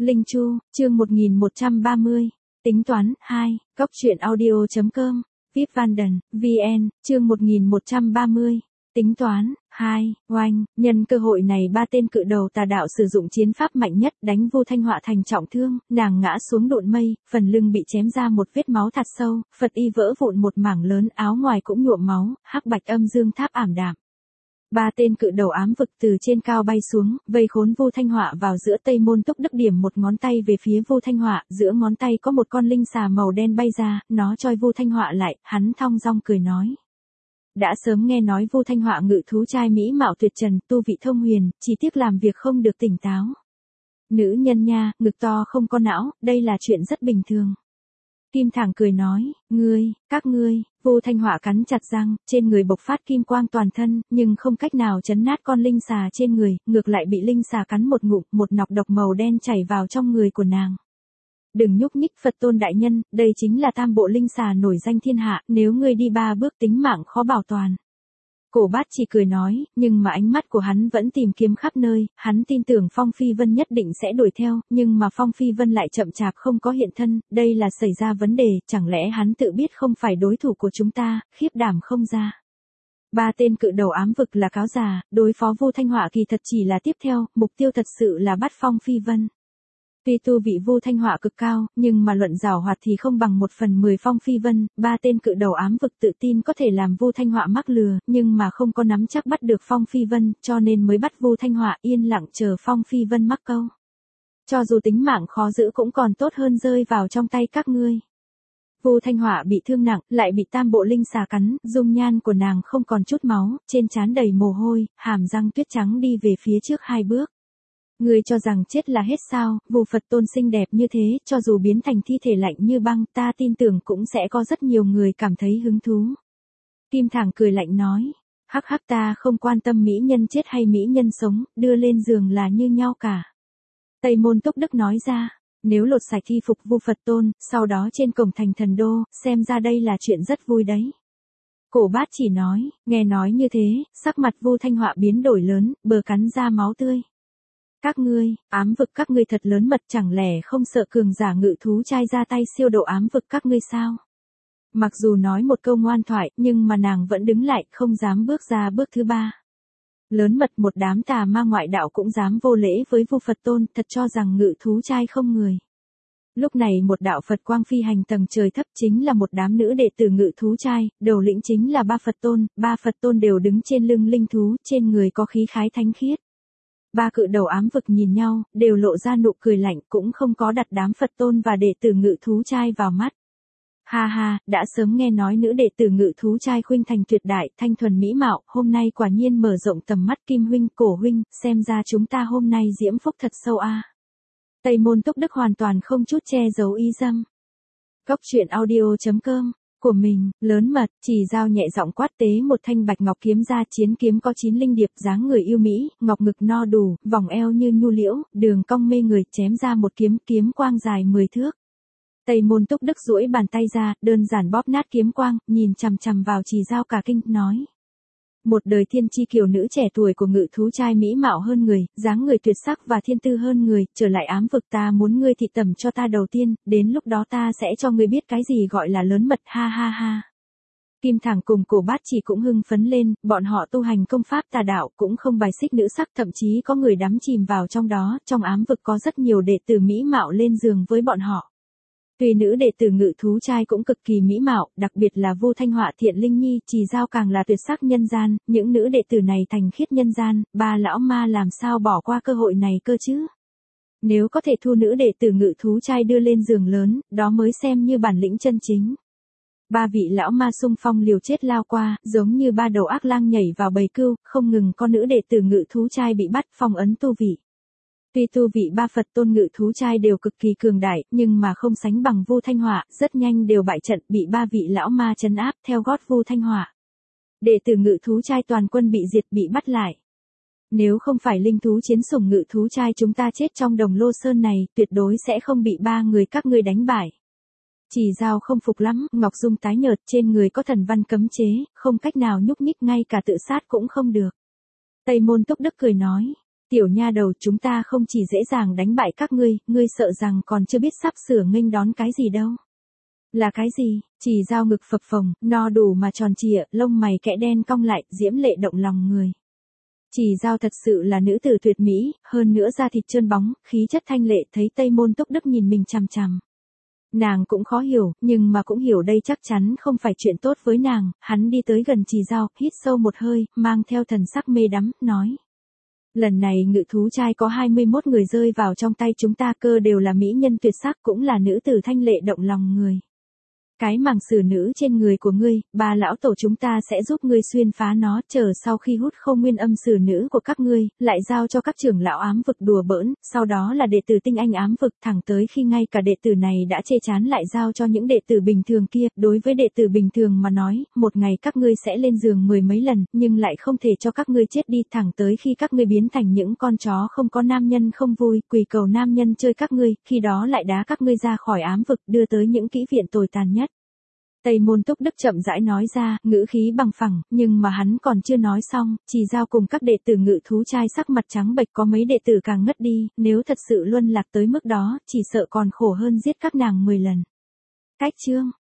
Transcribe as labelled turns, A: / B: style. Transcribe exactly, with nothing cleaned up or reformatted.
A: Linh Chu, chương một nghìn một trăm ba mươi. Tính toán, hai, Cóc truyện audio chấm com, vê i pê Vanden, vê en, chương một nghìn một trăm ba mươi. Tính toán, hai, oanh, nhân cơ hội này ba tên cự đầu tà đạo sử dụng chiến pháp mạnh nhất đánh Vu Thanh Họa thành trọng thương, nàng ngã xuống độn mây, phần lưng bị chém ra một vết máu thật sâu, Phật y vỡ vụn một mảng lớn, áo ngoài cũng nhuộm máu, hắc bạch âm dương tháp ảm đạm. Ba tên cự đầu ám vực từ trên cao bay xuống, vây khốn Vu Thanh Họa vào giữa. Tây Môn Túc Đức điểm một ngón tay về phía Vu Thanh Họa, giữa ngón tay có một con linh xà màu đen bay ra, nó choi Vu Thanh Họa lại, hắn thong dong cười nói. Đã sớm nghe nói Vu Thanh Họa ngự thú trai mỹ mạo tuyệt trần, tu vị thông huyền, chỉ tiếc làm việc không được tỉnh táo. Nữ nhân nha, ngực to không có não, đây là chuyện rất bình thường. Kim Thẳng cười nói, ngươi, các ngươi, Vu Thanh Họa cắn chặt răng, trên người bộc phát kim quang toàn thân, nhưng không cách nào chấn nát con linh xà trên người, ngược lại bị linh xà cắn một ngụm, một nọc độc màu đen chảy vào trong người của nàng. Đừng nhúc nhích Phật tôn đại nhân, đây chính là tam bộ linh xà nổi danh thiên hạ, nếu ngươi đi ba bước tính mạng khó bảo toàn. Cổ Bát chỉ cười nói, nhưng mà ánh mắt của hắn vẫn tìm kiếm khắp nơi, hắn tin tưởng Phong Phi Vân nhất định sẽ đuổi theo, nhưng mà Phong Phi Vân lại chậm chạp không có hiện thân, đây là xảy ra vấn đề, chẳng lẽ hắn tự biết không phải đối thủ của chúng ta, khiếp đảm không ra. Ba tên cự đầu ám vực là cáo già, đối phó Vu Thanh Họa kỳ thật chỉ là tiếp theo, mục tiêu thật sự là bắt Phong Phi Vân. Tuy tu vị Vu Thanh Họa cực cao, nhưng mà luận giảo hoạt thì không bằng một phần mười Phong Phi Vân, ba tên cự đầu ám vực tự tin có thể làm Vu Thanh Họa mắc lừa, nhưng mà không có nắm chắc bắt được Phong Phi Vân, cho nên mới bắt Vu Thanh Họa yên lặng chờ Phong Phi Vân mắc câu. Cho dù tính mạng khó giữ cũng còn tốt hơn rơi vào trong tay các ngươi. Vu Thanh Họa bị thương nặng, lại bị tam bộ linh xà cắn, dung nhan của nàng không còn chút máu, trên trán đầy mồ hôi, hàm răng tuyết trắng đi về phía trước hai bước. Ngươi cho rằng chết là hết sao, Vu Phật tôn xinh đẹp như thế, cho dù biến thành thi thể lạnh như băng, ta tin tưởng cũng sẽ có rất nhiều người cảm thấy hứng thú. Kim Thẳng cười lạnh nói, hắc hắc ta không quan tâm mỹ nhân chết hay mỹ nhân sống, đưa lên giường là như nhau cả. Tây Môn Túc Đức nói ra, nếu lột sạch thi phục Vu Phật tôn, sau đó trên cổng thành thần đô, xem ra đây là chuyện rất vui đấy. Cổ Bát chỉ nói, nghe nói như thế, sắc mặt Vu Thanh Họa biến đổi lớn, bờ cắn ra máu tươi. Các ngươi, ám vực các ngươi thật lớn mật, chẳng lẽ không sợ cường giả ngự thú trai ra tay siêu độ ám vực các ngươi sao? Mặc dù nói một câu ngoan thoại, nhưng mà nàng vẫn đứng lại, không dám bước ra bước thứ ba. Lớn mật, một đám tà ma ngoại đạo cũng dám vô lễ với Vu Phật tôn, thật cho rằng ngự thú trai không người. Lúc này một đạo Phật quang phi hành tầng trời thấp, chính là một đám nữ đệ tử ngự thú trai, đầu lĩnh chính là ba Phật tôn, ba Phật tôn đều đứng trên lưng linh thú, trên người có khí khái thánh khiết. Ba cự đầu ám vực nhìn nhau, đều lộ ra nụ cười lạnh, cũng không có đặt đám Phật tôn và đệ tử ngự thú trai vào mắt. Ha ha, đã sớm nghe nói nữ đệ tử ngự thú trai khuynh thành tuyệt đại, thanh thuần mỹ mạo, hôm nay quả nhiên mở rộng tầm mắt. Kim huynh, Cổ huynh, xem ra chúng ta hôm nay diễm phúc thật sâu a. À. Tây Môn Túc Đức hoàn toàn không chút che giấu ý dâm. Cóc truyện audio chấm com của mình, lớn mật, chỉ dao nhẹ giọng quát tế một thanh bạch ngọc kiếm ra, chiến kiếm có chín linh điệp, dáng người yêu mỹ, ngọc ngực no đủ, vòng eo như nhu liễu, đường cong mê người, chém ra một kiếm, kiếm quang dài mười thước. Tây Môn Túc Đức duỗi bàn tay ra, đơn giản bóp nát kiếm quang, nhìn chằm chằm vào chỉ dao cả kinh, nói. Một đời thiên chi kiều nữ trẻ tuổi của ngự thú trai mỹ mạo hơn người, dáng người tuyệt sắc và thiên tư hơn người, trở lại ám vực ta muốn ngươi thị tẩm cho ta đầu tiên, đến lúc đó ta sẽ cho ngươi biết cái gì gọi là lớn mật, ha ha ha. Kim Thẳng cùng Cổ Bát chỉ cũng hưng phấn lên, bọn họ tu hành công pháp tà đạo, cũng không bài xích nữ sắc, thậm chí có người đắm chìm vào trong đó, trong ám vực có rất nhiều đệ tử mỹ mạo lên giường với bọn họ. Tuy nữ đệ tử ngự thú trai cũng cực kỳ mỹ mạo, đặc biệt là Vu Thanh Họa Thiện Linh Nhi, Trì Dao càng là tuyệt sắc nhân gian, những nữ đệ tử này thành khiết nhân gian, ba lão ma làm sao bỏ qua cơ hội này cơ chứ? Nếu có thể thu nữ đệ tử ngự thú trai đưa lên giường lớn, đó mới xem như bản lĩnh chân chính. Ba vị lão ma xung phong liều chết lao qua, giống như ba đầu ác lang nhảy vào bầy cừu, không ngừng con nữ đệ tử ngự thú trai bị bắt, phong ấn tu vị. Tuy tu vị ba Phật tôn ngự thú trai đều cực kỳ cường đại, nhưng mà không sánh bằng Vu Thanh Họa, rất nhanh đều bại trận, bị ba vị lão ma trấn áp theo gót Vu Thanh Họa. Đệ tử ngự thú trai toàn quân bị diệt, bị bắt lại. Nếu không phải linh thú chiến sủng ngự thú trai chúng ta chết trong đồng lô sơn này, tuyệt đối sẽ không bị ba người các ngươi đánh bại. Chỉ dao không phục lắm, Ngọc Dung tái nhợt, trên người có thần văn cấm chế, không cách nào nhúc nhích, ngay cả tự sát cũng không được. Tây Môn Túc Đức cười nói. Tiểu nha đầu, chúng ta không chỉ dễ dàng đánh bại các ngươi, ngươi sợ rằng còn chưa biết sắp sửa nghênh đón cái gì đâu. Là cái gì? Chỉ Dao ngực phập phồng, no đủ mà tròn trịa, lông mày kẽ đen cong lại, diễm lệ động lòng người. Chỉ Dao thật sự là nữ tử tuyệt mỹ, hơn nữa da thịt trơn bóng, khí chất thanh lệ, thấy Tây Môn Túc Đức nhìn mình chằm chằm. Nàng cũng khó hiểu, nhưng mà cũng hiểu đây chắc chắn không phải chuyện tốt với nàng, hắn đi tới gần Chỉ Dao, hít sâu một hơi, mang theo thần sắc mê đắm, nói. Lần này ngự thú trai có hai mươi mốt người rơi vào trong tay chúng ta, cơ đều là mỹ nhân tuyệt sắc, cũng là nữ tử thanh lệ động lòng người. Cái màng sử nữ trên người của ngươi, ba lão tổ chúng ta sẽ giúp ngươi xuyên phá nó, chờ sau khi hút không nguyên âm sử nữ của các ngươi, lại giao cho các trưởng lão ám vực đùa bỡn, sau đó là đệ tử tinh anh ám vực, thẳng tới khi ngay cả đệ tử này đã chê chán lại giao cho những đệ tử bình thường kia. Đối với đệ tử bình thường mà nói, một ngày các ngươi sẽ lên giường mười mấy lần, nhưng lại không thể cho các ngươi chết đi, thẳng tới khi các ngươi biến thành những con chó không có nam nhân không vui, quỳ cầu nam nhân chơi các ngươi, khi đó lại đá các ngươi ra khỏi ám vực, đưa tới những kỹ viện tồi tàn nhất. Tây Môn Túc Đức chậm rãi nói ra, ngữ khí bằng phẳng, nhưng mà hắn còn chưa nói xong, Chỉ Dao cùng các đệ tử ngự thú trai sắc mặt trắng bệch, có mấy đệ tử càng ngất đi, nếu thật sự luân lạc tới mức đó, chỉ sợ còn khổ hơn giết các nàng mười lần. Cách chương